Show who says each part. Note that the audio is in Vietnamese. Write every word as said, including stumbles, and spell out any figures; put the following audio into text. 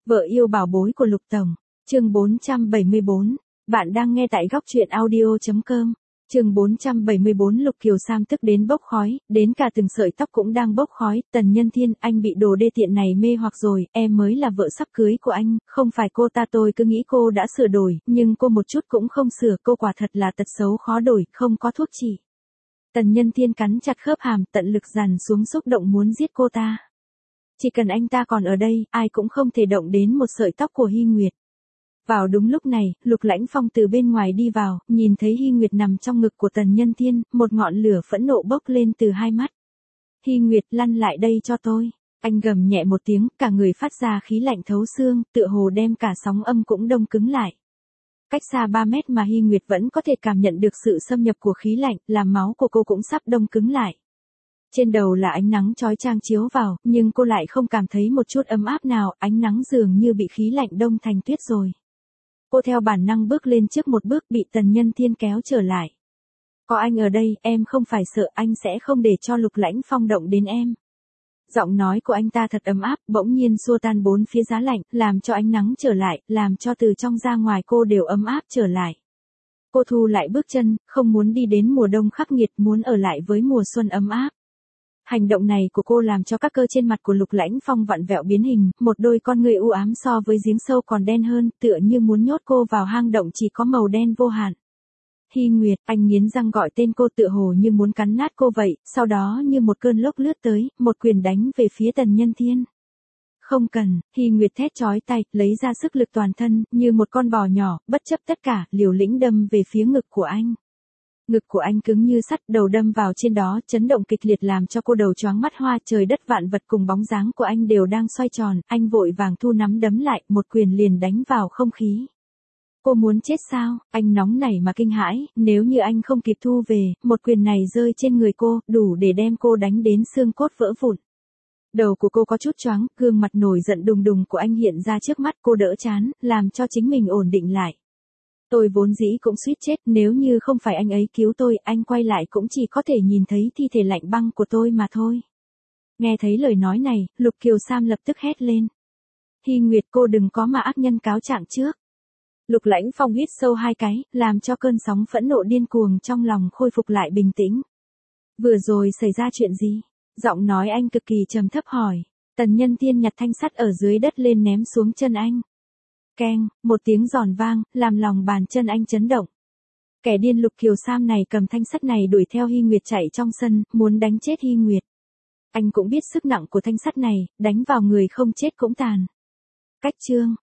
Speaker 1: Vợ yêu bảo bối của Lục Tổng, chương bốn trăm bảy mươi bốn, bạn đang nghe tại góc truyện audio chấm com. Chương bốn trăm bảy mươi bốn Lục Kiều Sam tức đến bốc khói, đến cả từng sợi tóc cũng đang bốc khói. Tần Nhân Thiên, anh bị đồ đê tiện này mê hoặc rồi, em mới là vợ sắp cưới của anh, không phải cô ta. Tôi cứ nghĩ cô đã sửa đổi, nhưng cô một chút cũng không sửa, cô quả thật là tật xấu khó đổi, không có thuốc trị. Tần Nhân Thiên cắn chặt khớp hàm, tận lực dằn xuống xúc động muốn giết cô ta. Chỉ cần anh ta còn ở đây, ai cũng không thể động đến một sợi tóc của Hy Nguyệt. Vào đúng lúc này, Lục Lãnh Phong từ bên ngoài đi vào, nhìn thấy Hy Nguyệt nằm trong ngực của Tần Nhân Thiên, một ngọn lửa phẫn nộ bốc lên từ hai mắt. Hy Nguyệt, lăn lại đây cho tôi. Anh gầm nhẹ một tiếng, cả người phát ra khí lạnh thấu xương, tựa hồ đem cả sóng âm cũng đông cứng lại. Cách xa ba mét mà Hy Nguyệt vẫn có thể cảm nhận được sự xâm nhập của khí lạnh, làm máu của cô cũng sắp đông cứng lại. Trên đầu là ánh nắng chói chang chiếu vào, nhưng cô lại không cảm thấy một chút ấm áp nào, ánh nắng dường như bị khí lạnh đông thành tuyết rồi. Cô theo bản năng bước lên trước một bước, bị Tần Nhân Thiên kéo trở lại. Có anh ở đây, em không phải sợ, anh sẽ không để cho Lục Lãnh Phong động đến em. Giọng nói của anh ta thật ấm áp, bỗng nhiên xua tan bốn phía giá lạnh, làm cho ánh nắng trở lại, làm cho từ trong ra ngoài cô đều ấm áp trở lại. Cô thu lại bước chân, không muốn đi đến mùa đông khắc nghiệt, muốn ở lại với mùa xuân ấm áp. Hành động này của cô làm cho các cơ trên mặt của Lục Lãnh Phong vặn vẹo biến hình, một đôi con ngươi u ám so với giếng sâu còn đen hơn, tựa như muốn nhốt cô vào hang động chỉ có màu đen vô hạn. Hy Nguyệt, anh nghiến răng gọi tên cô, tựa hồ như muốn cắn nát cô vậy, sau đó như một cơn lốc lướt tới, một quyền đánh về phía Tần Nhân Thiên. Không cần, Hy Nguyệt thét chói tai, lấy ra sức lực toàn thân, như một con bò nhỏ, bất chấp tất cả, liều lĩnh đâm về phía ngực của anh. Ngực của anh cứng như sắt, đầu đâm vào trên đó, chấn động kịch liệt làm cho cô đầu choáng mắt hoa. Trời đất vạn vật cùng bóng dáng của anh đều đang xoay tròn, anh vội vàng thu nắm đấm lại, một quyền liền đánh vào không khí. Cô muốn chết sao? Anh nóng nảy mà kinh hãi, nếu như anh không kịp thu về, một quyền này rơi trên người cô, đủ để đem cô đánh đến xương cốt vỡ vụn. Đầu của cô có chút choáng, gương mặt nổi giận đùng đùng của anh hiện ra trước mắt, cô đỡ chán, làm cho chính mình ổn định lại. Tôi vốn dĩ cũng suýt chết, nếu như không phải anh ấy cứu tôi, anh quay lại cũng chỉ có thể nhìn thấy thi thể lạnh băng của tôi mà thôi. Nghe thấy lời nói này, Lục Kiều Sam lập tức hét lên. Hy Nguyệt, cô đừng có mà ác nhân cáo trạng trước. Lục Lãnh Phong hít sâu hai cái, làm cho cơn sóng phẫn nộ điên cuồng trong lòng khôi phục lại bình tĩnh. Vừa rồi xảy ra chuyện gì? Giọng nói anh cực kỳ trầm thấp hỏi. Tần Nhân Thiên nhặt thanh sắt ở dưới đất lên ném xuống chân anh. Keng, một tiếng giòn vang, làm lòng bàn chân anh chấn động. Kẻ điên Lục Kiều Sam này cầm thanh sắt này đuổi theo Hy Nguyệt chạy trong sân, muốn đánh chết Hy Nguyệt. Anh cũng biết sức nặng của thanh sắt này, đánh vào người không chết cũng tàn. Cách chương,